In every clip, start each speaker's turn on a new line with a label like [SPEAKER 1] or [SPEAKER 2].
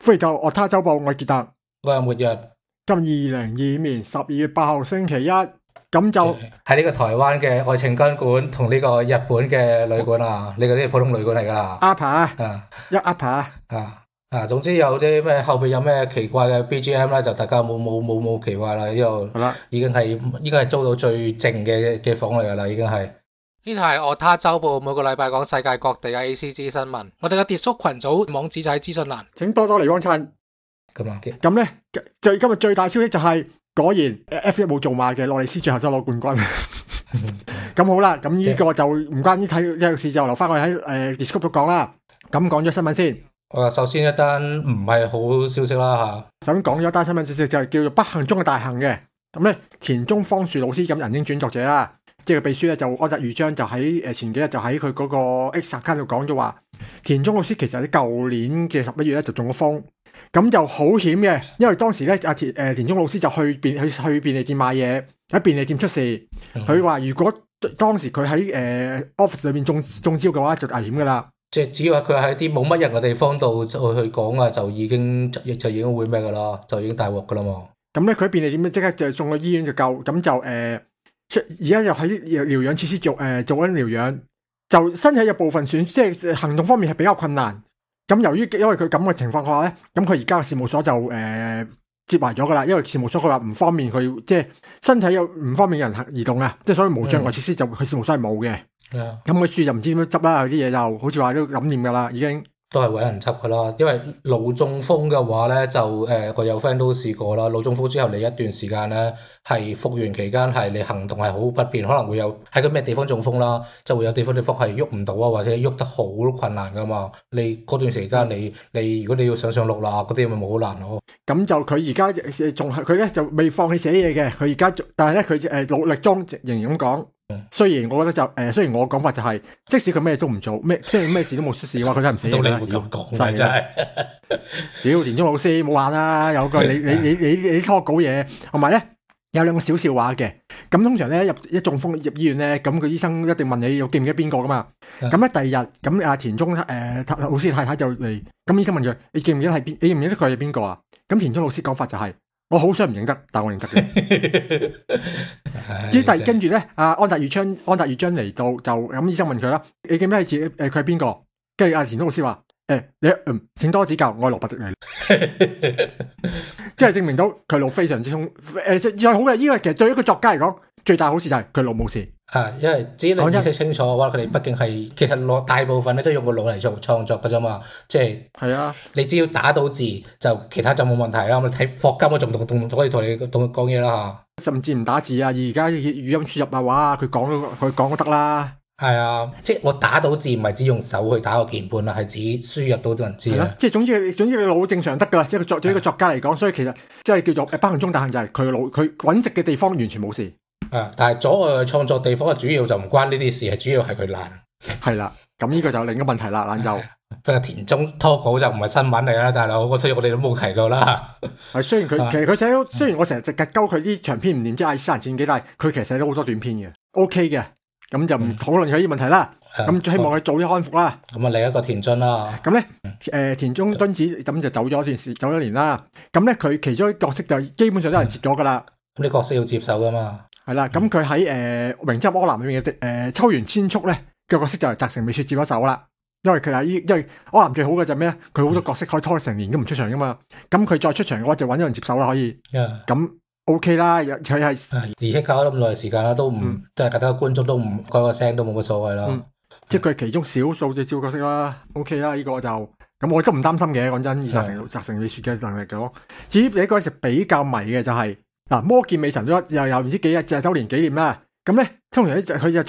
[SPEAKER 1] 歡迎到樂他週報，我係傑特，
[SPEAKER 2] 我係末日。
[SPEAKER 1] 今2022年12月8號星期一，咁就
[SPEAKER 2] 喺呢個台灣嘅愛情賓館同呢個日本嘅旅館啊，呢個啲普通旅館嚟㗎。
[SPEAKER 1] Upper 一 Upper
[SPEAKER 2] 總之有啲咩後邊有咩奇怪嘅 BGM 咧，就大家冇奇怪啦。呢度
[SPEAKER 1] 好啦，
[SPEAKER 2] 已經係租到最靜嘅房嚟㗎啦，已經係。
[SPEAKER 3] 呢台係樂他週報，每個禮拜講世界各地嘅 ACG 新聞。我哋嘅跌叔群組網址就喺資訊欄，
[SPEAKER 1] 請多多嚟幫襯。咁咧，今日最大消息就係果然 F1 冇做馬嘅洛里斯最後都攞冠軍。咁好啦，咁呢個就唔關呢睇呢個事，就留翻我哋喺Discord 度講啦。咁講咗新聞先。
[SPEAKER 2] 首先一單唔係好消息啦嚇。
[SPEAKER 1] 首先講咗一單新聞消息，就係叫做不幸中嘅大幸嘅。咁咧，田中芳樹老師咁人英轉作者啦，即係個秘書咧就安達裕章就喺前幾日就喺佢嗰個 X account 度講咗話，田中老師其實喺舊年嘅11月咧就中咗風。咁就好險嘅，因為當時咧田中老師就去便利店買嘢，喺便利店出事。佢話如果當時佢喺office 裏面中招嘅話，就危險噶啦。
[SPEAKER 2] 即係只要佢喺啲冇乜人嘅地方度去講啊，就已經會咩噶啦，就已經大鑊噶啦嘛。
[SPEAKER 1] 咁咧佢喺便利店即刻就送去醫院就救，咁就而家又喺療養設施做緊療養，就身體有部分損，即係行動方面係比較困難。咁因為佢咁嘅情況嘅話咧，咁佢而家嘅事務所就接埋咗噶啦，因為事務所佢話唔方便佢即係身體有唔方便嘅人移動啊，即係所以無障礙設施就佢事務所係冇嘅。咁佢書就唔知點樣執啦，啲嘢就好似話都諗掂噶啦，已經
[SPEAKER 2] 都係搵人執噶啦。因為腦中風嘅話咧，就我有 friend 都試過啦。腦中風之後你一段時間咧係復原期間係你行動係好不便，可能會有喺個咩地方中風啦，就會有地方係喐唔到啊，或者喐得好困難噶嘛。你嗰段時間你如果你要上落啦嗰啲咪冇好難咯。咁
[SPEAKER 1] 就佢而家仲係佢咧就未放棄寫嘢嘅，佢而家但係咧佢努力中仍然咁講。雖然我覺得雖然我講法就係，即使佢咩都唔做，雖然咩事都冇出事嘅話，佢都係唔死嘅啦。
[SPEAKER 2] 你咁講真係，
[SPEAKER 1] 只要田中老師冇玩啦，有句你拖稿嘢，同埋咧有兩個小笑話嘅。咁通常咧一中風入醫院咧，咁個醫生一定問你記唔記得邊個噶嘛？咁咧第二日咁阿田中老師太太就嚟，咁醫生問佢你記唔記得佢係邊個啊？咁田中老師講法就係。我好想唔認得，但我認得嘅。跟住咧，安達裕章嚟到就咁，醫生問佢啦，你記唔記得佢係邊個？跟住阿田中老師話：你請多指教，我係羅伯迪嚟。即係證明到佢腦非常之通。最好嘅呢個其實對一個作家嚟講，最大好事就係佢腦冇事。
[SPEAKER 2] 因為只要你意識清楚嘅話，佢哋畢竟係其實大部分咧都用個腦嚟做創作嘅啫嘛，即係你只要打到字就其他就冇問題啦。我睇霍金嗰種動可以同你講嘢啦嚇，
[SPEAKER 1] 甚至唔打字啊，而家語音輸入啊，哇佢講都得啦。
[SPEAKER 2] 係啊，即係我打到字唔係只用手去打個鍵盤啦，係指輸入到文字啦。
[SPEAKER 1] 即係總之你腦正常得噶啦，即係對一個作家嚟講，所以其實即係叫做不幸中大幸就係佢腦佢揾食嘅地方完全冇事。
[SPEAKER 2] 但係阻礙嘅創作地方主要就唔關呢啲事，係主要係佢懶。係
[SPEAKER 1] 啦，咁呢個就另一個問題啦，懶就。
[SPEAKER 2] 不過田中拖稿就唔係新聞嚟啦，大佬，所以我哋都冇提到啦。
[SPEAKER 1] 雖然佢寫到，雖然我成日直夾鳩佢啲長篇唔掂，即係私人戰記，但係佢其實寫咗好多短篇嘅 ，OK 嘅。咁就唔討論佢啲問題啦。咁最希望佢早啲康復啦。
[SPEAKER 2] 咁另一個田津啦。
[SPEAKER 1] 咁咧，田中敦子咁就走咗一年啦。咁咧佢其中一個角色就基本上都有人接咗噶啦。
[SPEAKER 2] 咁啲角色要接手噶嘛？
[SPEAKER 1] 係啦，咁佢喺名偵柯南裏面嘅秋元千束咧嘅角色就係澤城美雪接咗手啦。因為柯南最好嘅就係咩咧？佢好多角色可以拖成年都唔出場噶嘛。咁佢再出場嘅話就揾咗人接手啦，可以。咁 OK 啦，佢係
[SPEAKER 2] 而且搞咗咁耐時間啦，都唔即係大家觀眾都唔開個聲都冇乜所謂啦。
[SPEAKER 1] 即係佢係其中少數嘅照角色啦。OK 啦，呢個就咁我都唔擔心嘅。講真，以澤城美雪嘅能力講，至於你嗰陣時比較迷嘅就係。魔劍美神都又唔知幾日周年紀念啦，咁咧通常佢就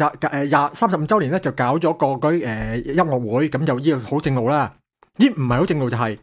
[SPEAKER 1] 35周年咧就搞咗個音樂會，咁就呢個好正路啦。唔係好正路就係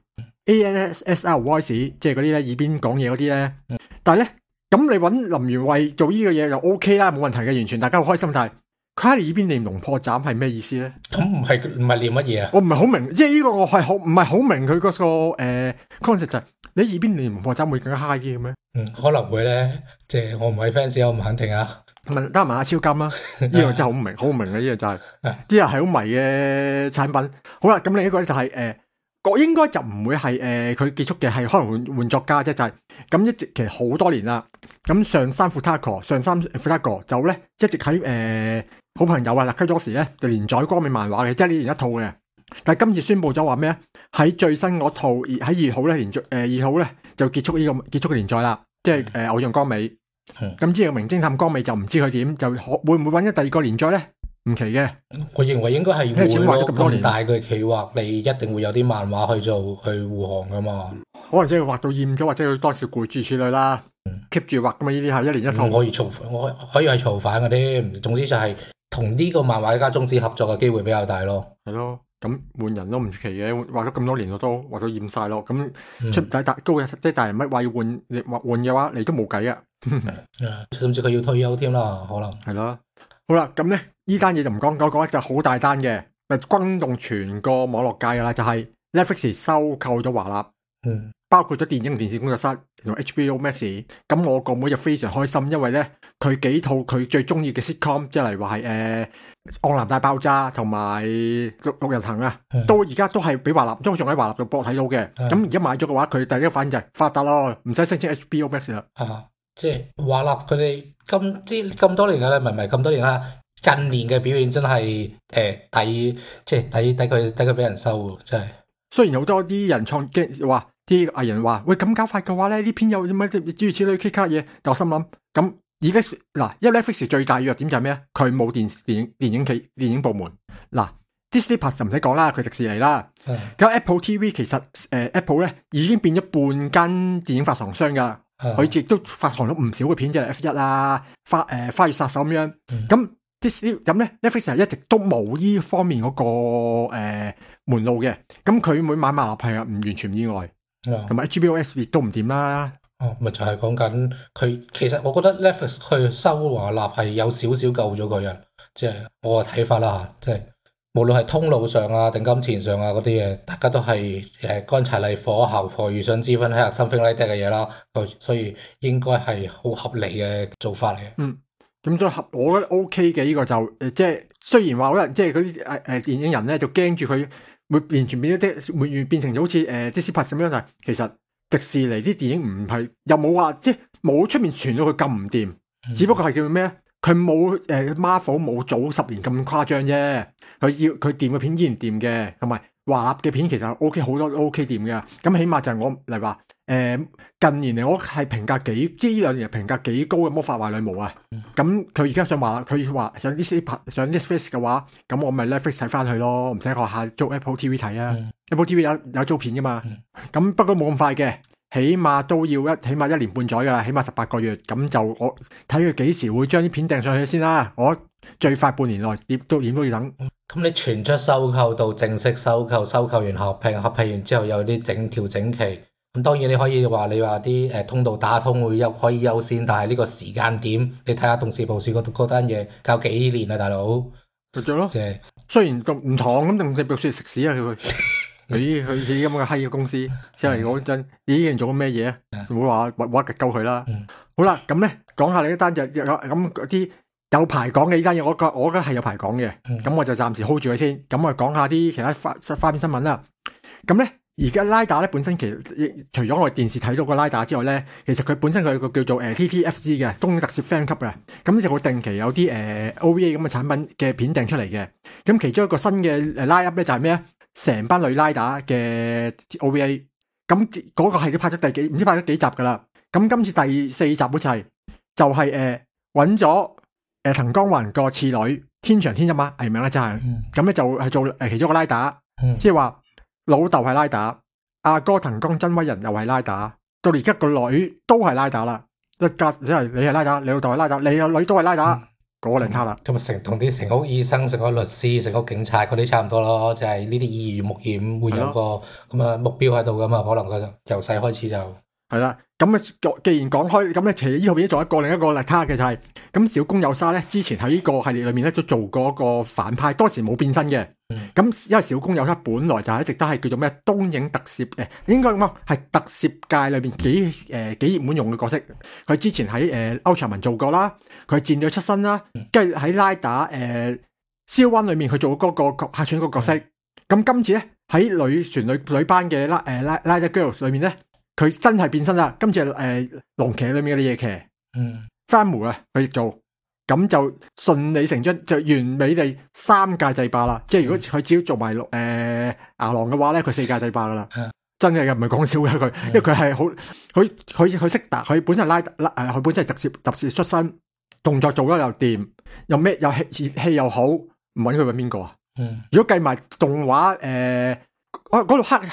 [SPEAKER 1] ANSR Voice， 即係嗰啲咧耳邊講嘢嗰啲咧。但係咧咁你揾林元惠做呢個嘢就 OK 啦，冇問題嘅，完全大家好開心。但係佢喺你耳邊念龍破斬係咩意思咧？
[SPEAKER 2] 咁唔係念乜嘢啊？
[SPEAKER 1] 我唔係好明，即係呢個我係唔係好明佢嗰個concept 就係你耳邊念龍破斬會更加 high 啲嘅咩？
[SPEAKER 2] 可能會咧，即係我唔係 fans，我唔肯定啊。
[SPEAKER 1] 得問下超金啦，呢樣真係好唔明，好唔明嘅呢樣就係啲人係好迷嘅產品。好啦，咁另一個咧就係應該就唔會係佢結束嘅，係可能換作家啫，就係咁一直其實好多年啦。咁上山富塔哥就咧一直喺好朋友啊Lucky Joshi咧就連載光美漫畫嘅，即係1年一套嘅。但係今次宣布咗話咩？喺最新嗰套喺2號咧連續2號咧就結束嘅連載啦，即係偶像光美。咁之後名偵探光美就唔知佢點，就會唔會揾咗第二個連載咧？唔奇嘅，
[SPEAKER 2] 我認為應該係會咯。
[SPEAKER 1] 咁多年
[SPEAKER 2] 咁大嘅企劃，你一定會有啲漫畫去護航噶嘛。
[SPEAKER 1] 可能即係畫到厭咗，或者佢當時攰住處理啦，keep 住畫噶嘛。呢啲係1年一套，
[SPEAKER 2] 我可以係造反嗰啲。總之就係同呢個漫畫家終止合作嘅機會比較大咯。
[SPEAKER 1] 係咯，咁換人都唔奇嘅，畫咗咁多年我都畫到厭晒咯。咁出大高嘅即係大人物話要換嘅話，你都冇計啊。
[SPEAKER 2] 甚至佢要退休添啦，可能
[SPEAKER 1] 係咯。好啦，咁咧呢單嘢就唔講就好大單嘅，就轟動全個網絡界噶啦，就係 Netflix 收購咗華納，包括咗電影電視工作室同 HBO Max。咁我個妹就非常開心，因為咧佢幾套佢最中意嘅 sitcom， 即係例如話係《惡男大爆炸》同埋六人行啊，都而家都係俾華納，都仲喺華納度播睇到嘅。咁而家買咗嘅話，佢第一個反應就係發達咯，唔使申請 HBO Max 啦。
[SPEAKER 2] 即係華納佢哋咁多年嘅咧，唔係咁多年啦。近年嘅表現真係抵佢俾人收，真係。
[SPEAKER 1] 雖然好多啲人話啲藝人話喂，咁搞法嘅話咧，呢篇有乜諸如此類 K 卡嘢，但我心諗咁而家嗱，因為 Netflix 最大嘅弱點就係咩啊？佢冇電影部門。嗱 Disney Plus 就唔使講啦，佢迪士尼啦。咁 Apple TV 其實Apple 咧已經變咗半間電影發行商噶。佢亦都發行咗唔少嘅片，即係 F1 啊、花月殺手咁樣。咁咁咧 Netflix 一直都冇呢方面嗰個門路嘅。咁佢每買馬立係唔完全意外，同埋 HBO 亦都唔掂啦。
[SPEAKER 2] 咪就係講緊佢。其實我覺得 Netflix 去收華納係有少少救咗個人，即係我嘅睇法啦嚇。即係無論係通路上啊、定金錢上啊嗰啲嘢，大家都係乾柴烈火、姣婆遇上脂粉喺something like that嘅嘢啦，所以應該係好合理嘅做法嚟嘅。
[SPEAKER 1] 咁所以我覺得 OK 嘅呢個就即係雖然話可能即係嗰啲電影人咧就驚住佢會完全變成咗好似Disney Plus 咁樣，但係其實迪士尼啲電影唔係又冇話即係冇出面傳到佢咁唔掂，只不過係叫咩咧？佢冇Marvel 冇早10年咁誇張啫。佢掂嘅片依然掂嘅，同埋華納嘅片其實 OK 好多都 OK 掂嘅。咁起碼就係我例如話近年嚟我係評價即係呢2年評價幾高嘅魔法壞女巫啊。咁佢而家想話佢話上 Netflix 嘅話，咁我咪 Netflix 睇翻佢咯，唔使學下租 Apple TV 睇啊。Apple TV 有租片噶嘛。咁不過冇咁快嘅。起碼都要起碼1年半載噶，起碼18個月。咁就我睇佢幾時會將啲片掟上去先啦。我最快半年內點都要等。
[SPEAKER 2] 咁你傳出收購到正式收購，收購完合併完之後有啲調整期。咁當然你可以話啲通道打通可以優先，但係呢個時間點你睇下董事部署嗰單嘢搞幾年啊，大佬。
[SPEAKER 1] 就做咯。
[SPEAKER 2] 即係
[SPEAKER 1] 雖然唔同咁，董事部署食屎啊佢。佢咁嘅閪嘅公司，即係嗰陣已經做緊咩嘢啊？唔好話挖極鳩佢啦。好啦，咁咧講下你一單就咁嗰啲有排講嘅呢單嘢，我覺得係有排講嘅。咁我就暫時 hold 住佢先。咁我講下啲其他花邊新聞啦。咁咧而家拉打咧本身其實除咗我哋電視睇到個拉打之外咧，其實佢本身佢有個叫做TTFC 嘅東京特攝 fan 級嘅。咁就會定期有啲OVA 咁嘅產品嘅片掟出嚟嘅。咁其中一個新嘅拉 up 咧就係咩啊？成班女拉打嘅 OVA， 咁嗰個係都拍咗唔知拍咗幾集噶啦。咁今次第4集好似係就係揾咗藤岡弘個次女天翔天音啊藝名啦真係。咁咧就係做其中一個拉打，即係話老豆係拉打，阿哥藤岡真威人又係拉打，到而家個女都係拉打啦。一家即係你係拉打，你老豆係拉打，你個女都係拉打。嗰個零卡啦，
[SPEAKER 2] 咁咪同啲成屋醫生、成屋律師、成屋警察嗰啲差唔多咯，就係呢啲耳濡目染，會有個咁啊目標喺度噶嘛，可能佢就由細開始就
[SPEAKER 1] 係啦。咁啊，既然講開咁咧，其實呢套片仲有另一個零卡嘅就係咁小宮有沙咧，之前喺呢個系列裏面咧都做過一個反派，當時冇變身嘅。咁因為小宮有沙本來就係一直都係叫做咩東映特攝應該咁係特攝界裏邊幾熱門用嘅角色。佢之前喺歐長文做過啦，佢係戰隊出身啦，跟住喺拉打肖溫裏面佢做嗰個客串嗰個角色。咁今次咧喺女班嘅拉德 girls 裏面咧，佢真係變身啦。今次龍騎裏面嘅夜騎，山梅啊，佢做咁就順理成章就完美地3屆制霸啦。即係如果佢只要做埋牙狼嘅話咧，佢4屆制霸噶啦。真係嘅，唔係講笑嘅佢，因為佢係好佢識打，佢本身係佢本身係特攝出身，動作做得又掂，又咩又戲又好，唔揾佢揾邊個啊？如果計埋動畫嗰度黑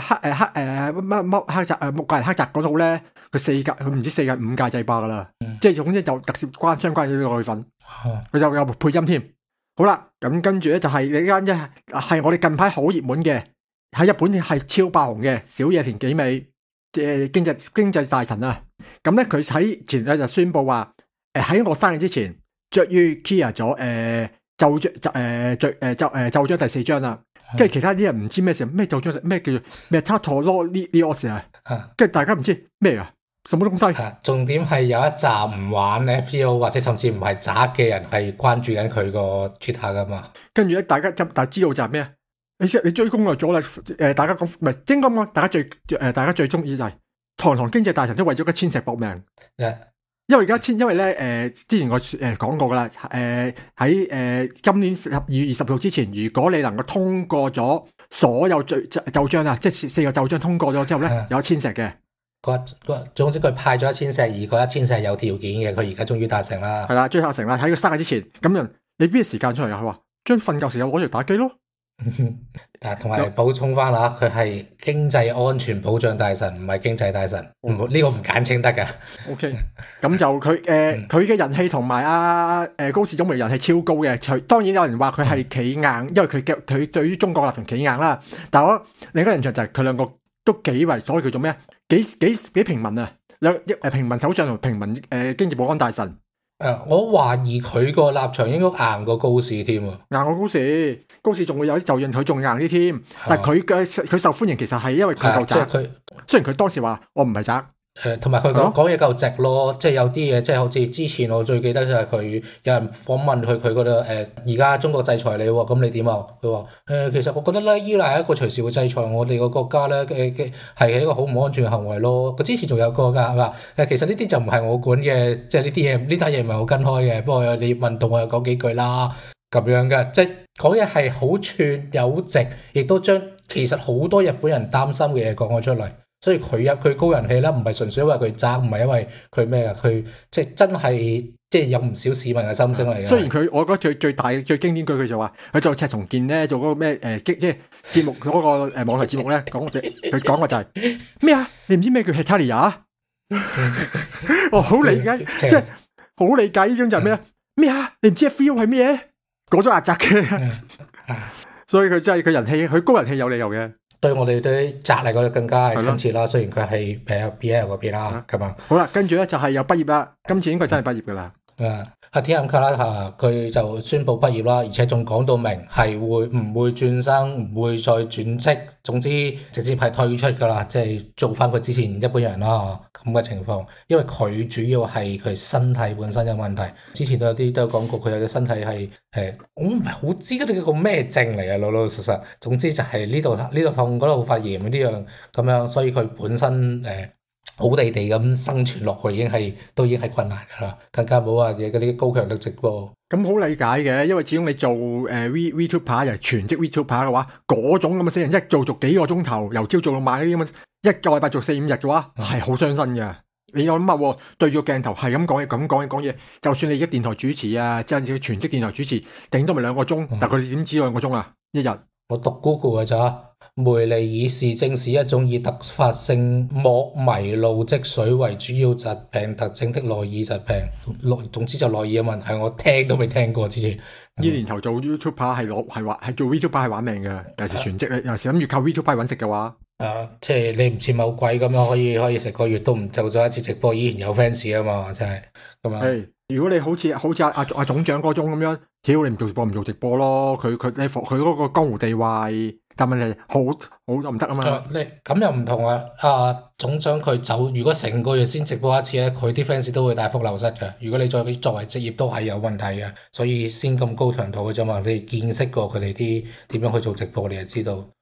[SPEAKER 1] 木怪人黑澤嗰套咧，佢唔知4屆5屆制霸噶啦，即係總之就特攝相關嘅呢個份，佢就有配音添。好啦，咁跟住咧就係呢間係我哋近排好熱門嘅。喺日本係超爆紅嘅小野田紀美，經濟大臣啊，咁咧佢喺前日就宣布話，喺我生日之前，終於 clear 咗奏章第4章啦。跟住其他啲人唔知咩事，咩奏章咩叫做咩差陀羅呢個事啊？跟住大家唔知咩啊，什麼東西？
[SPEAKER 2] 重點係有一集唔玩 FGO 或者甚至唔係渣嘅人係關注緊佢個 Twitter 噶嘛。
[SPEAKER 1] 跟住咧，大家知道就係咩啊？你追攻略咗啦，大家講唔係應該講，大家最中意就係堂經濟大臣都為咗個千石搏命，因為咧之前我講過噶啦，喺今年12月20號之前，如果你能夠通過咗所有奏章啊，即係4個奏章通過咗之後咧，有1000石嘅。
[SPEAKER 2] 總之佢派咗1000石，而嗰1000石係有條件嘅，佢而家終於達成啦。
[SPEAKER 1] 係啦，終於達成啦！喺佢生日之前，咁樣你邊個時間出嚟啊？佢話將瞓覺時間攞嚟打機咯。
[SPEAKER 2] 但係同埋補充翻啦，佢係經濟安全保障大臣，唔係經濟大臣，呢個唔簡稱得㗎。OK， 咁就佢嘅人氣同埋高市總理人氣超高嘅。當然有人話佢係企硬，因為佢對於中國立場企硬啦。但係我另一個印象就係佢兩個都幾為所謂叫做咩啊？幾平民啊？平民首相同平民經濟保安大臣。 我懷疑佢個立場應該硬過高市添啊，
[SPEAKER 1] 硬過高市仲會有啲就印佢仲硬啲添，但係佢受歡迎其實係因為佢夠宅，雖然佢當時話我唔係宅。
[SPEAKER 2] 同埋佢講嘢夠直咯，即係有啲嘢，即係好似之前我最記得就係佢有人訪問佢覺得而家中國制裁你喎，咁你點啊？佢話其實我覺得咧，伊朗係一個隨時會制裁我哋個國家咧嘅係一個好唔安全嘅行為咯。佢之前仲有個㗎，係嘛？其實呢啲就唔係我管嘅，即係呢啲嘢呢單嘢唔係我跟開嘅。不過你問到我又講幾句啦，咁樣嘅，即係講嘢係好串有直，亦都將其實好多日本人擔心嘅嘢講咗出嚟。所以佢高人氣啦，唔係純粹因為佢渣，唔係因為佢咩㗎，佢即係真係即係有唔少市民嘅心聲嚟嘅。雖然
[SPEAKER 1] 我覺得最大最經典句佢就話，佢做赤松健咧做嗰個咩即係節目嗰個網台節目咧佢講嘅就係咩啊？你唔知咩叫 Hetalia？ 我好理解，即係好理解呢種就係咩啊？咩啊？你唔知 feel 係咩？嗰種壓榨嘅，所以佢真係佢人氣，佢高人氣有理由嘅。
[SPEAKER 2] 對我哋啲宅嚟講更加係親切啦，雖然佢係BL 嗰邊啦，咁啊。
[SPEAKER 1] 好啦，跟住咧就係又畢業啦，今次應該真係畢業噶啦。
[SPEAKER 2] 天暗卡拉下佢就宣布畢業啦，而且仲講到明係唔會轉生，唔會再轉職，總之直接係退出噶啦，即係做翻佢之前一般人啦咁嘅情況。因為佢主要係佢身體本身有問題，之前都有講過佢有啲身體係我唔係好知嗰啲叫個咩症嚟啊，老老實實。總之就係呢度痛，嗰度發炎呢樣咁樣，所以佢本身好地地咁生存落去都已經係困難噶啦，更加冇話嘢嗰啲高強度直播。
[SPEAKER 1] 咁好理解嘅，因為始終你做VTuber 又係全職 VTuber 嘅話，嗰種咁嘅死人一做幾個鐘頭，由朝做到晚嗰啲咁，一個禮拜做4-5日嘅話，係好傷身嘅。你有諗下，對住個鏡頭係咁講嘢，就算你而家電台主持啊，即係全職電台主持，頂多咪2個鐘，但佢哋點知2個鐘啊？一日
[SPEAKER 2] 我讀 Google 嘅咋。梅尼爾氏症是一種以突發性莫迷路積水為主要疾病特徵的內耳疾病。總之就內耳嘅問題，我聽都未聽過之前。
[SPEAKER 1] 呢年頭做 YouTuber 係做 VTuber 係玩命嘅，尤其是全職咧，尤其是諗住靠 VTuber 揾食嘅話。
[SPEAKER 2] 即係你唔似某鬼咁樣可以食個月都唔做咗一次直播，以前有 fans 啊嘛，真係咁啊。
[SPEAKER 1] 如果你好似阿總長嗰種咁樣，屌你唔做直播咯，佢嗰個江湖地位。但問題好就唔得啊嘛！
[SPEAKER 2] 你咁又唔同啊！總長佢走，如果成個月先直播一次咧，佢啲 fans 都會大幅流失嘅。如果你作為職業都係有問題嘅，所以先咁高強度嘅啫嘛。你見識過佢哋啲點樣去做直播，你就知道。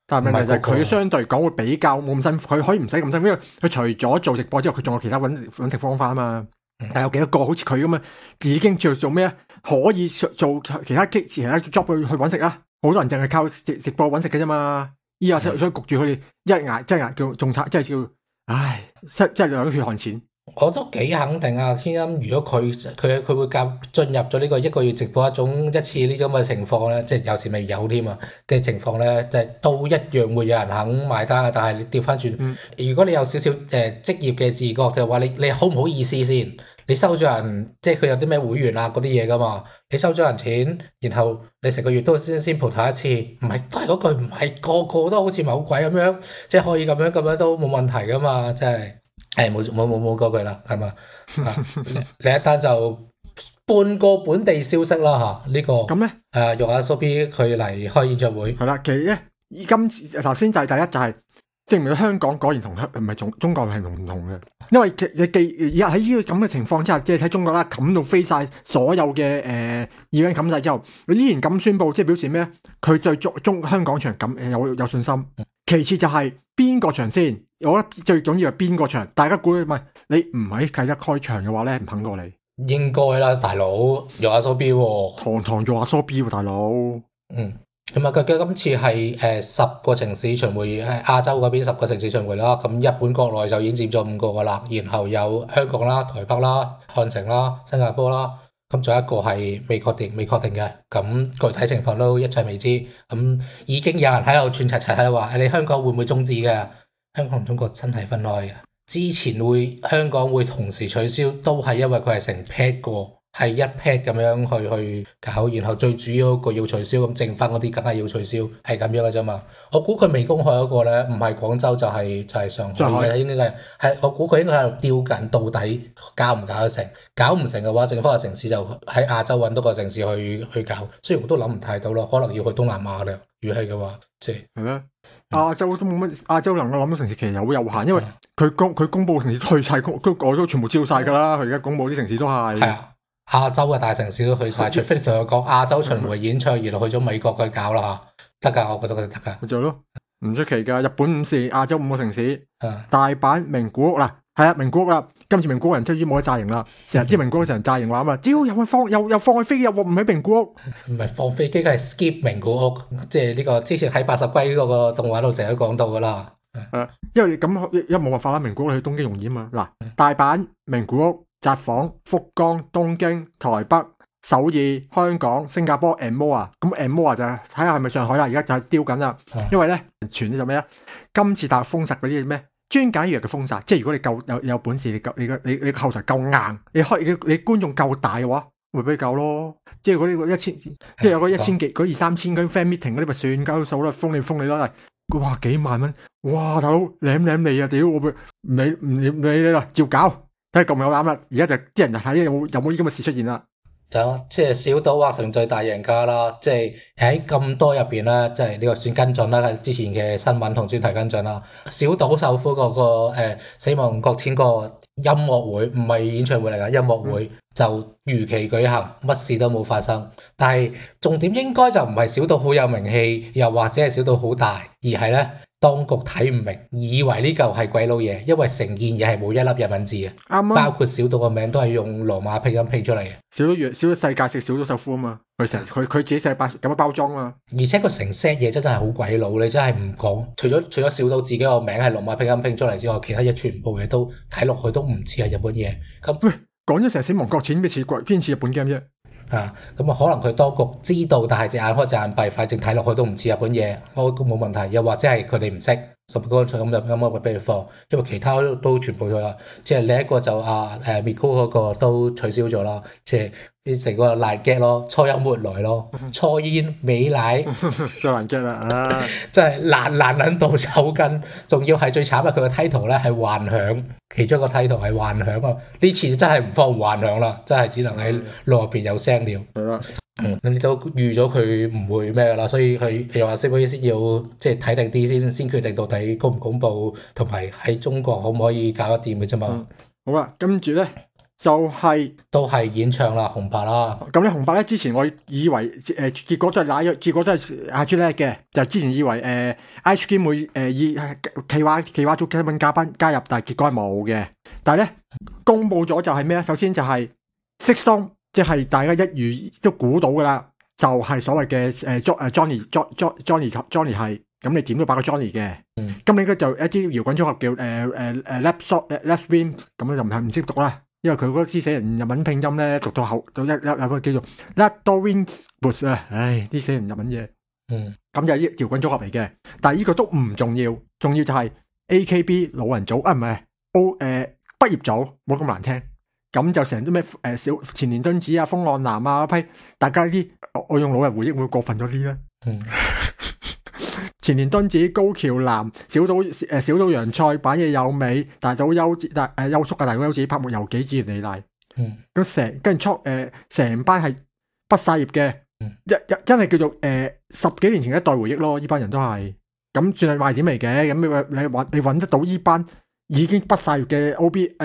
[SPEAKER 1] 但係問題就係
[SPEAKER 2] 唔係個個
[SPEAKER 1] 佢相對講會比較冇咁辛苦，佢可以唔使咁辛苦，因為佢除咗做直播之後，佢仲有其他揾食方法啊嘛。但係有幾多個好似佢咁啊，已經做咩啊？可以做其他 job 去揾食啊！好多人淨係靠直播揾食嘅啫嘛。依家所以焗住佢哋一捱即係叫仲慘，即係叫唉，真係有血汗錢。
[SPEAKER 2] 我都幾肯定啊，天音，如果佢會進入咗呢個一個月直播一次呢種嘅情況咧，即係有時未有添啊嘅情況咧，即係都一樣會有人肯買單嘅。但係你調翻轉，如果你有少少職業嘅自覺嘅話，你好唔好意思先？你收咗人，即係佢有啲咩會員啊嗰啲嘢噶嘛？你收咗人錢，然後你成個月都先蒲頭一次，唔係都係嗰句，唔係個個都好似某鬼咁樣，即係可以咁樣都冇問題噶嘛？真係。冇嗰句啦，係嘛？另一單就半個本地消息啦嚇，呢個
[SPEAKER 1] 咁咧
[SPEAKER 2] 玉阿蘇 B 佢嚟開演唱會，
[SPEAKER 1] 係啦。其實咧，今次頭先就係第一就係證明香港果然同唔係中國係唔同嘅，因為你既而家喺呢個咁嘅情況之下，即係睇中國啦，冚到飛晒所有嘅event冚晒之後，佢依然咁宣佈，即係表示咩？佢對香港場咁有信心。其次就係邊個場先？我覺得最重要係邊個場？大家估唔係你唔喺啟德開場嘅話咧，唔肯過嚟。
[SPEAKER 2] 應該啦，大佬玉阿蘇 B 喎，
[SPEAKER 1] 堂玉阿蘇 B 喎，大佬。
[SPEAKER 2] 咁啊，佢今次係10個城市巡迴，喺亞洲嗰邊10個城市巡迴啦。咁日本國內就已經佔咗5個噶啦，然後有香港啦、台北啦、漢城啦、新加坡啦。咁仲有一個係未確定嘅，咁具體情況都一切未知。咁已經有人喺度串齊齊喺度話：你香港會唔會中止嘅？香港同中國真係分開嘅。之前香港會同時取消，都係因為佢係成 pad 過，係一 pad 咁樣去搞，然後最主要嗰個要取消，咁剩翻嗰啲梗係要取消，係咁樣嘅啫嘛。我估佢未公開嗰個咧，唔係廣州就係上海嘅，應該係我估佢應該喺度吊緊，到底搞唔搞得成？搞唔成嘅話，剩翻個城市就喺亞洲揾多個城市去搞。雖然我都諗唔太到咯，可能要去東南亞啦。如果係嘅話，即係
[SPEAKER 1] 係咩？亞洲都冇乜，亞洲能夠諗到城市其實好有限，因為佢公佈城市去晒，我都全部招晒㗎啦。佢而家公佈啲城市都係
[SPEAKER 2] 係啊，亞洲嘅大城市都去晒，除非你同佢講亞洲巡迴演唱，然後去咗美國去搞啦嚇，得㗎，我覺得佢得㗎。
[SPEAKER 1] 就咯，唔出奇㗎。日本5市，亞洲5個城市，大阪、名古屋啦，係啊，名古屋啦。今次名古屋人終於冇得炸營啦，成日知名古屋成日炸營話啊嘛，只要有人放又放佢飛，又唔喺名古屋，
[SPEAKER 2] 唔係放飛機，梗係 skip 名古屋，即係呢個之前喺80龜嗰個動畫度成日都講到㗎啦。
[SPEAKER 1] 因為咁因為冇辦法啦，名古屋去東京容易啊嘛。嗱，大阪、名古屋、札幌、福岡、東京、台北、首爾、香港、新加坡 and more 啊，咁 and more 就睇下係咪上海啦，而家就係丟緊啦。因為咧傳呢就咩啊？今次大陸封殺嗰啲咩專揀約嘅封殺，即係如果你夠有本事，你後台夠硬，你觀眾夠大嘅話，會俾你夠咯。即係嗰啲1000，即係有嗰1000幾、嗰2、3千嗰啲 fan meeting 嗰啲咪算鳩數啦，封你咯。哇，幾萬蚊，哇大佬舐你啊！屌我你啦，照搞睇下夠唔夠膽啦。而家就啲人就睇有冇呢咁嘅事出現啦。
[SPEAKER 2] 就即係小島劃成最大贏家啦，即係喺咁多入邊啦，即係呢個算跟進啦，之前嘅新聞同專題跟進啦。小島秀夫嗰個死亡國天個音樂會唔係演唱會嚟㗎，音樂會就如期舉行，乜事都冇發生。但係重點應該就唔係小島好有名氣，又或者係小島好大，而係咧當局睇唔明，以為呢嚿係鬼佬嘢，因為成件嘢係冇一粒日文字嘅，包括小島個名都係用羅馬拼音拼出嚟嘅。小
[SPEAKER 1] 島世界食小島秀夫啊嘛，佢自己寫咁樣包裝啊，
[SPEAKER 2] 而且個成 set 嘢真係好鬼佬，你真係唔講，除咗小島自己個名係羅馬拼音拼出嚟之外，其他嘢全部嘢都睇落去都唔似係日本嘢。咁
[SPEAKER 1] 喂，講咗成死亡國錢，邊似日本 game 啫？
[SPEAKER 2] 咁啊可能佢當局知道，但係隻眼開隻眼閉，反正睇落去都唔似日本嘢，我都冇問題。又或者係佢哋唔識，十個咁就俾佢放，因為其他都全部咗啦。即係另一個就Miko 嗰個都取消咗啦，即係變成個爛 gag 咯，初音沒來咯，初煙美奶
[SPEAKER 1] 最爛 gag 啦啊！
[SPEAKER 2] 真係爛撚到抽筋，仲要係最慘嘅，佢個 title 咧係幻響，其中一個 title 係幻響啊！呢次真係唔放幻響啦，真係只能喺腦入邊有聲了。
[SPEAKER 1] 係啦。
[SPEAKER 2] 咁你都預咗佢唔會咩噶啦，所以佢又話先先要即係睇定啲先決定到底公唔公佈，同埋喺中國可唔可以搞得掂嘅啫嘛。
[SPEAKER 1] 好啦，跟住咧就係
[SPEAKER 2] 都係演唱啦，紅白啦。
[SPEAKER 1] 咁咧，紅白咧之前我以為結果都係結果都係阿朱叻嘅，就之前以為HK 會以企劃組揾嘉賓加入，但係結果係冇嘅。但係咧公佈咗就係咩咧？首先就係 Sixstone， 即係大家一如都估到噶啦，就係所謂嘅Johnny 係。咁你點都擺個 Johnny 嘅，咁你應該就一支搖滾組合叫Lap Swim， 咁就唔係唔識讀啦，因為佢嗰支寫人日文拼音咧讀到口到有個叫做 Ladowin's 啊，唉啲寫人日文嘢，咁就係搖滾組合嚟嘅，但係呢個都唔重要，重要就係 AKB 老人組啊，唔係畢業組，冇咁難聽，咁就成啲咩前年敦子啊、風岸南啊嗰批，大家啲我用老人回憶會過分咗啲咧。前年敦子、高橋南、小島洋菜、板野友美、大島優叔啊、大島優子、柏木由紀、志原利麗，咁跟住成班係畢晒業嘅，真係叫做10幾年前嘅一代回憶咯，呢班人都係，咁算係賣點嚟嘅，咁你揾得到呢班已經畢晒業嘅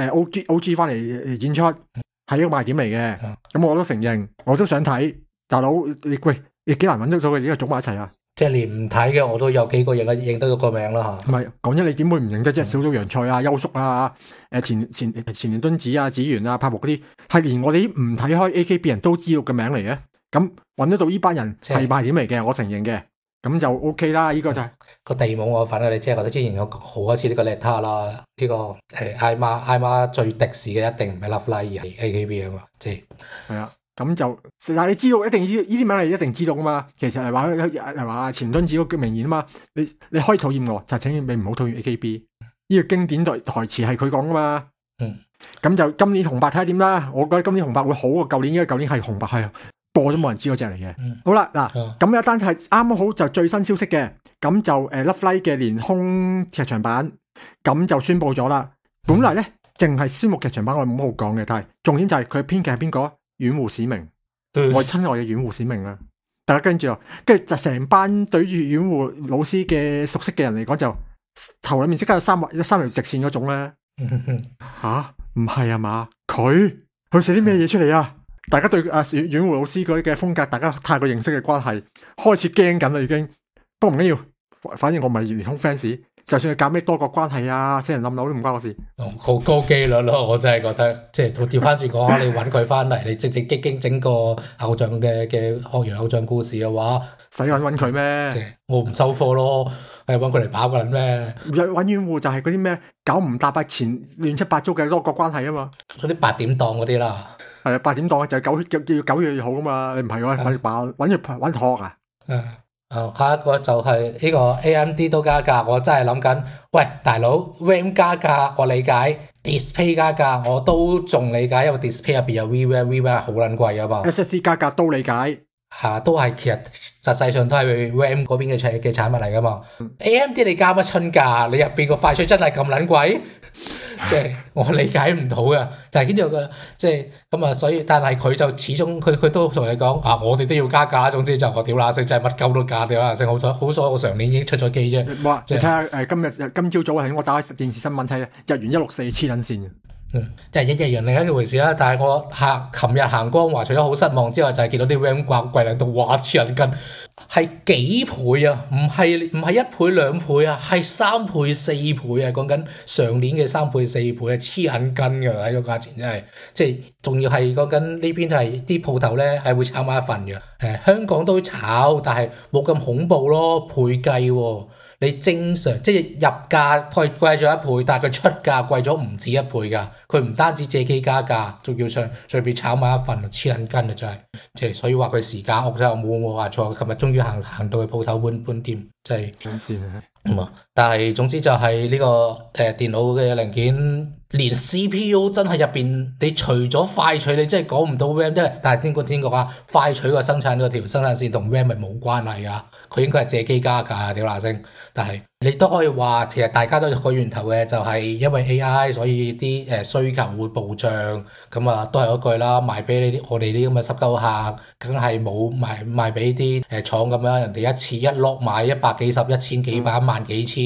[SPEAKER 1] OG 翻嚟演出，係一個賣點嚟嘅，咁我都承認，我都想睇，大佬你幾難揾得到佢哋呢個組埋一齊啊？
[SPEAKER 2] 即係連唔睇嘅我都有幾個認得個名啦嚇。
[SPEAKER 1] 唔係講真，你點會唔認得啫？小島洋菜啊、優叔啊、前年敦子啊、子源啊、柏木嗰啲，係連我哋啲唔睇開 AKB 人都知道嘅名嚟嘅。咁揾得到呢班人係賣點嚟嘅，我承認嘅。咁就 OK 啦，呢個就係
[SPEAKER 2] 個地冇我份啦。你即係覺得之前有好多次呢個 Letta 啦，呢個艾瑪最敵視嘅一定唔係 Love Live 而係 AKB 啊嘛，即係
[SPEAKER 1] 係啊。咁就，但係你知道一定知道呢啲名你一定知道噶嘛。其實係話前敦子嗰句名言啊嘛。你可以討厭我，就請你唔好討厭 AKB。呢個經典台詞係佢講噶嘛。咁就今年紅白睇下點啦。我覺得今年紅白會好過舊年，因為舊年係紅白係播都冇人知嗰隻嚟嘅。好啦，嗱，咁有一單係啱啱好就最新消息嘅，咁就Love Live嘅年空劇場版，咁就宣佈咗啦。本嚟咧淨係宣布劇場版我冇乜好講嘅，但係重點就係佢編劇係邊個？遠戶史明，我親愛嘅遠戶史明啊！大家跟住就成班對於遠戶老師嘅熟悉嘅人嚟講，就頭裏面即刻有三條直線嗰種咧。吓，唔係啊嘛？佢寫啲咩嘢出嚟啊？大家對阿遠戶老師嗰啲嘅風格，大家太過認識嘅關係，開始驚緊啦已經。不過唔緊要，反正我唔係年空 fans。就算佢搞咩多角關係啊，死人冧樓都唔關我事。
[SPEAKER 2] 好高機率咯，我真係覺得，即係調翻轉講下，你揾佢翻嚟，你直直激激整個偶像嘅學園偶像故事嘅話，
[SPEAKER 1] 使揾佢咩？
[SPEAKER 2] 我唔收貨咯，揾佢嚟跑個人咩？
[SPEAKER 1] 揾遠戶就係嗰啲咩九唔搭八前亂七八糟嘅多角關係啊嘛。
[SPEAKER 2] 嗰啲8點檔嗰啲啦，
[SPEAKER 1] 係啊，8點檔就係狗越好啊嘛。你唔係揾佢學啊？
[SPEAKER 2] 下一個就係呢個 AMD 都加價，我真係諗緊，喂大佬 RAM 加價我理解 ，display 加價我都仲理解，因為 display 入邊有 VRAM 係好撚貴噶嘛
[SPEAKER 1] ，SSD 加價都理解，
[SPEAKER 2] 都係其實實際上都係 RAM 嗰邊嘅產物嚟噶嘛。AMD 你加乜春價？你入邊個快脆真係咁撚貴？即係我理解唔到嘅，但係呢度嘅即係咁啊，所以但係佢就始終佢都同你講啊，我哋都要加價，總之就我屌乸聲，真係乜鳩都加，屌乸聲，好彩我上年已經出咗機啫。
[SPEAKER 1] 哇！你睇下今朝早係我打開電視新聞睇，日元164黐撚線。
[SPEAKER 2] 即係日元另一回事啦，但係我琴日行光華，除咗好失望之外，就係見到啲 RAM 貴撚到，哇黐人筋，係幾倍啊？唔係1倍2倍啊，係3倍4倍啊！講緊上年嘅3倍4倍啊，黐人筋㗎，睇個價錢真係，即係仲要係講緊呢邊就係啲鋪頭咧係會炒埋一份嘅，香港都炒，但係冇咁恐怖咯，倍計喎。你正常即係入價貴咗1倍，但係佢出價貴咗唔止1倍㗎。佢唔單止借機加價，仲要隨便炒埋一份，黐撚筋啊！真係，即係所以話佢時價屋真係冇話錯。琴日終於行到去鋪頭搬店，真係。
[SPEAKER 1] 真係啊！
[SPEAKER 2] 但係總之就係呢個電腦嘅零件，連 CPU 真係入邊，你除咗快取，你真係講唔到 RAM， 因為但係天國啊，快取個生產嗰條生產線同 RAM 係冇關係㗎，佢應該係借機加價屌嗱聲。但係你都可以話，其實大家都有個源頭嘅，就係因為 AI，所以啲需求會暴漲，咁啊都係嗰句啦，賣俾我哋呢啲咁嘅濕鳩客，梗係冇賣俾啲廠咁樣，人哋一次一落買100幾十、1000幾百、1萬幾千，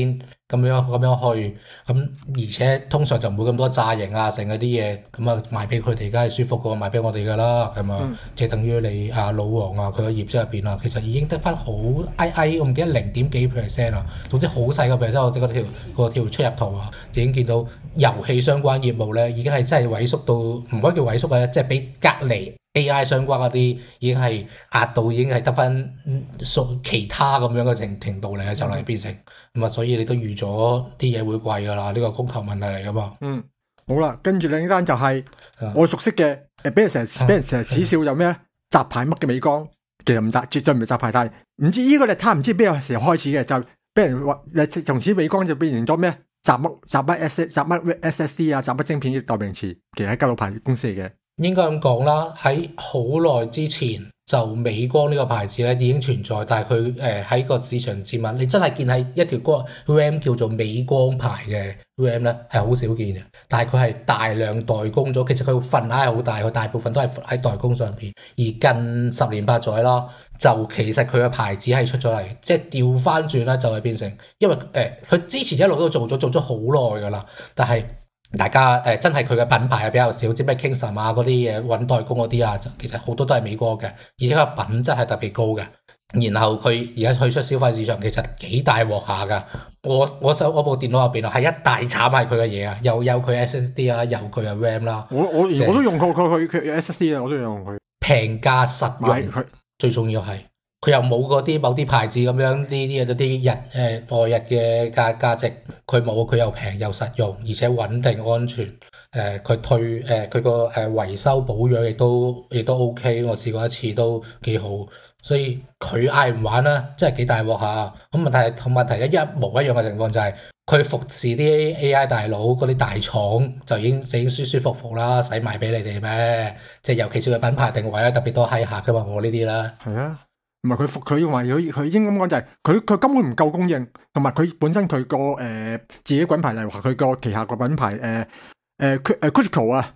[SPEAKER 2] 咁樣去，咁而且通常就唔會咁多炸型啊，成嗰啲嘢，咁啊賣俾佢哋，梗係舒服過賣俾我哋噶啦，咁啊，即係等於你啊老王啊，佢個業績入邊啊，其實已經得翻好我唔記得0.幾%啊，總之好細個 percent，我即嗰條出入圖啊，已經見到遊戲相關業務咧，已經係真係萎縮到唔可以叫萎縮嘅，即係比隔離 AI 相關嗰啲已經係壓到已經係得翻其他咁樣嘅程度嚟嘅，就嚟變成咁啊，所以你都預咗啲嘢會貴噶啦，呢個供求問題嚟噶嘛。
[SPEAKER 1] 好啦，跟住另一單就係我熟悉嘅，俾人成日恥笑有咩咧？雜牌乜嘅美光，其實唔雜，絕對唔係雜牌，但係唔知呢個咧，他唔知邊個時候開始嘅，就俾人話從此美光就變成咗咩？雜乜 SSD 啊，雜乜晶片嘅代名詞，其實係間老牌公司嚟嘅。
[SPEAKER 2] 應該咁講啦，喺好耐之前就美光呢個牌子咧已經存在，但係佢喺個市場佔有，你真係見係一條RAM 叫做美光牌嘅 RAM 咧係好少見嘅，但係佢係大量代工咗，其實佢份額係好大，佢大部分都係喺代工上邊。而近10年8載啦，就其實佢嘅牌子係出咗嚟，即係調翻轉啦，就係變成，因為佢之前一路都做咗好耐噶啦，但係大家真係佢嘅品牌係比較少，即係咩 Kingston 啊嗰啲嘢揾代工嗰啲啊，其實好多都係美國嘅，而且個品質係特別高嘅。然後佢而家退出消費市場，其實幾大鑊下㗎。我部電腦入邊啊，係一大慘係佢嘅嘢啊，又有佢 SSD 啦，有佢嘅 RAM 啦。
[SPEAKER 1] 我都用過佢 SSD 啊，我都用佢。
[SPEAKER 2] 平價實用，最重要係佢又冇嗰啲某啲牌子咁樣呢啲外日嘅價值，佢冇，佢又平又實用，而且穩定安全。佢個維修保養亦都 OK， 我試過一次都幾好，所以佢嗌唔玩啦，真係幾大鑊下。咁問題一模一樣嘅情況就係佢服侍啲 AI 大佬嗰啲大廠就已經舒舒服服啦，使賣俾你哋咩？即係尤其是佢品牌定位咧，特別多閪客噶嘛，我呢啲啦。
[SPEAKER 1] 係啊。唔係佢話佢應該咁講就係佢根本唔夠供應，同埋佢本身佢個自己品牌，例如話佢個旗下個品牌Critical 啊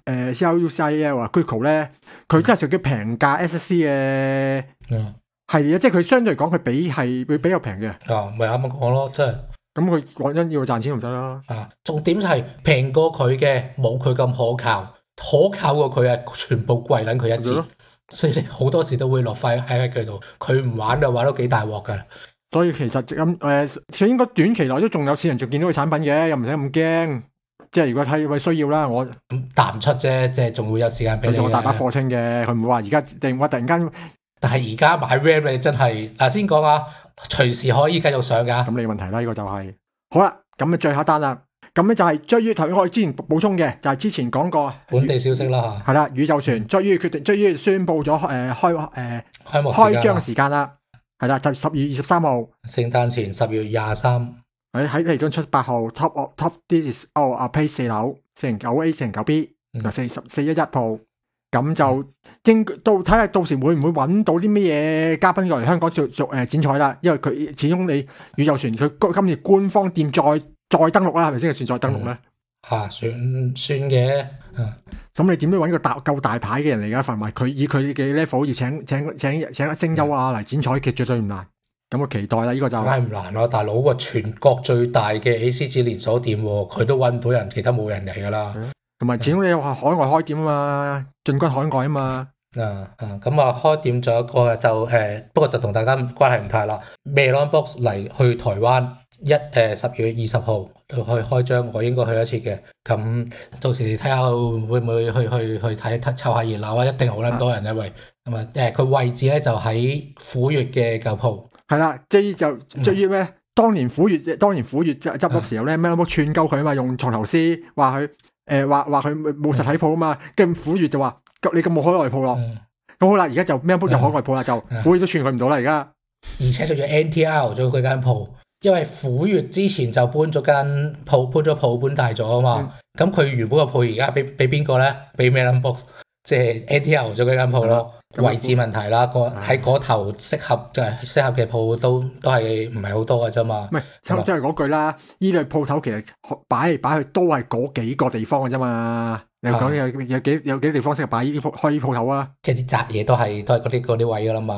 [SPEAKER 1] CRUCIL 啊 Critical 咧，佢都係屬於平價 SSD 嘅係啊，即係佢相對嚟講佢會比較平嘅。
[SPEAKER 2] 咪啱啱講咯，即係
[SPEAKER 1] 咁佢講真要賺錢唔得啦。
[SPEAKER 2] 重點就係平過佢嘅冇佢咁可靠過佢啊，全部貴撚佢一截。所以你好多時都會落費喺佢度，佢唔玩嘅話都幾大鑊噶。
[SPEAKER 1] 所以其實佢應該短期內都仲有市場仲見到佢產品嘅，又唔使咁驚。即係如果睇佢需要啦，我
[SPEAKER 2] 答唔出啫，即係仲會有時間俾你。
[SPEAKER 1] 佢仲有大把貨清嘅，佢唔會話而家定話突然間。
[SPEAKER 2] 但係而家買 RAM 你真係先講啊，隨時可以繼續上噶。
[SPEAKER 1] 咁你問題啦，呢個就係好啦。咁最後一單啦。咁咧就係終於頭先我之前補充嘅，就係之前講過
[SPEAKER 2] 本地消息啦嚇，
[SPEAKER 1] 係啦，宇宙船終於宣布咗開張時間啦，係啦，就10月23號，
[SPEAKER 2] 聖誕前10月23，
[SPEAKER 1] 喺嚟緊出8號 Top This Place 4樓409A 409B 411鋪，咁就到睇下到時會唔會揾到啲咩嘢嘉賓過嚟香港做剪彩啦，因為佢始終你宇宙船佢今次官方店再登錄啦，係咪先？算再登錄咧？
[SPEAKER 2] 算嘅。
[SPEAKER 1] 咁你點都揾個夠大牌嘅人嚟噶，同埋佢以佢嘅 level 要請聲優啊嚟剪彩，其實絕對唔難。咁我期待啦，呢個就
[SPEAKER 2] 梗係唔難咯。大佬個全國最大嘅 ACG 連鎖店，佢都揾唔到人，其他冇人嚟噶啦。
[SPEAKER 1] 同埋始終你話海外開店啊嘛，進軍海外啊嘛。
[SPEAKER 2] 咁開店仲有一個就不過就同大家關係唔太啦。Melonbox 嚟去台灣10月20號去開張，我應該去一次嘅。咁到時睇下會唔會去睇湊下熱鬧啊！一定好撚多人，因為咁啊佢位置咧就喺虎穴嘅舊鋪。
[SPEAKER 1] 係啦，至於咩？當年虎穴執笠時候咧，Melonbox 串鳩佢啊嘛，用藏頭詩話佢話佢冇實體鋪啊嘛，跟住虎穴就話。你咁冇海外鋪咯，咁好啦，而家就 Melonbox 就海外鋪啦，就虎穴都串佢唔到啦，而家。
[SPEAKER 2] 而且仲要 NTR 咗佢間鋪，因為虎穴之前就搬咗間鋪，搬大咗啊嘛。咁佢原本個鋪而家俾邊個咧？俾 Melonbox，即係 NTR 咗佢間鋪咯。位置問題啦，喺嗰頭適合嘅鋪都係唔係好多嘅啫嘛。唔係，
[SPEAKER 1] 即係嗰句啦，呢類鋪頭其實擺嚟擺去都係嗰幾個地方嘅啫嘛。你講有幾地方適合擺開呢鋪頭啊？
[SPEAKER 2] 即係啲雜嘢都係嗰啲位噶啦嘛。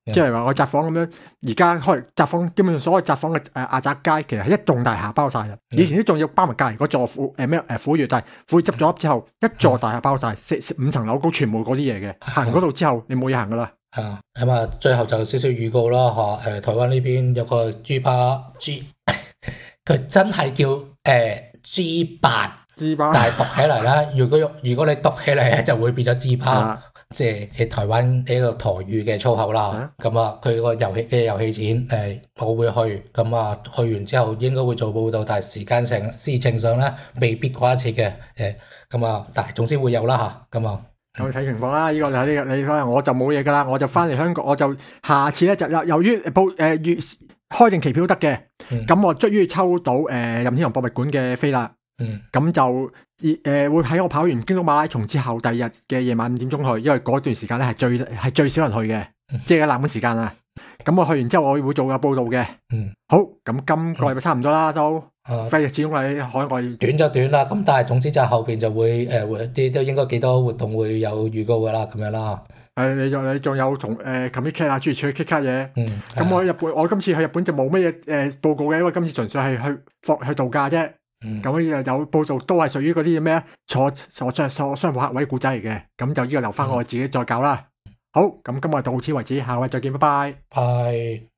[SPEAKER 1] 即係話我札幌咁樣，而家開札幌基本上所有札幌嘅亞澤街其實係一棟大廈包晒啦。以前都仲要包埋隔離嗰座府御，但係府執咗之後，一座大廈包晒，5層樓高，全部嗰啲嘢嘅。行嗰度之後，你冇嘢行噶啦。
[SPEAKER 2] 咁啊，最後就少少預告啦嚇。台灣呢邊有個 G8，佢真係叫G8，但係讀起嚟咧，如果你讀起嚟咧，就會變咗 G8，即係台灣呢個台語嘅粗口啦。咁啊，佢個遊戲展我會去，咁啊去完之後應該會做報道，但係事情上咧未必過一次嘅。咁啊，但係總之會有啦嚇。咁啊。
[SPEAKER 1] 咁睇情況啦，呢個你可能我就冇嘢噶啦，我就翻嚟香港，我就下次咧就由於開定期票得嘅，咁我終於抽到任天堂博物館嘅飛啦，咁就會喺我跑完京都馬拉松之後，第二日嘅夜晚5點鐘去，因為嗰段時間咧係最少人去嘅，即係冷門時間啊。咁我去完之後，我會做個報道嘅。好，咁今個禮拜差唔多啦，都飛始終喺海外
[SPEAKER 2] 短就短啦。咁但係總之就係後邊就會啲都應該幾多活動會有預告噶啦，咁樣啦。
[SPEAKER 1] 你仲有同comic cat 啊，諸如此類 Kit Kat 嘢。咁我今次去日本就冇乜嘢報告嘅，因為今次純粹係去度假啫。咁有報道都係屬於嗰啲咩坐商務客位故仔嚟嘅，咁就呢個留翻我自己再搞啦。好，咁今日到此為止，下位再見，拜拜。
[SPEAKER 2] 拜。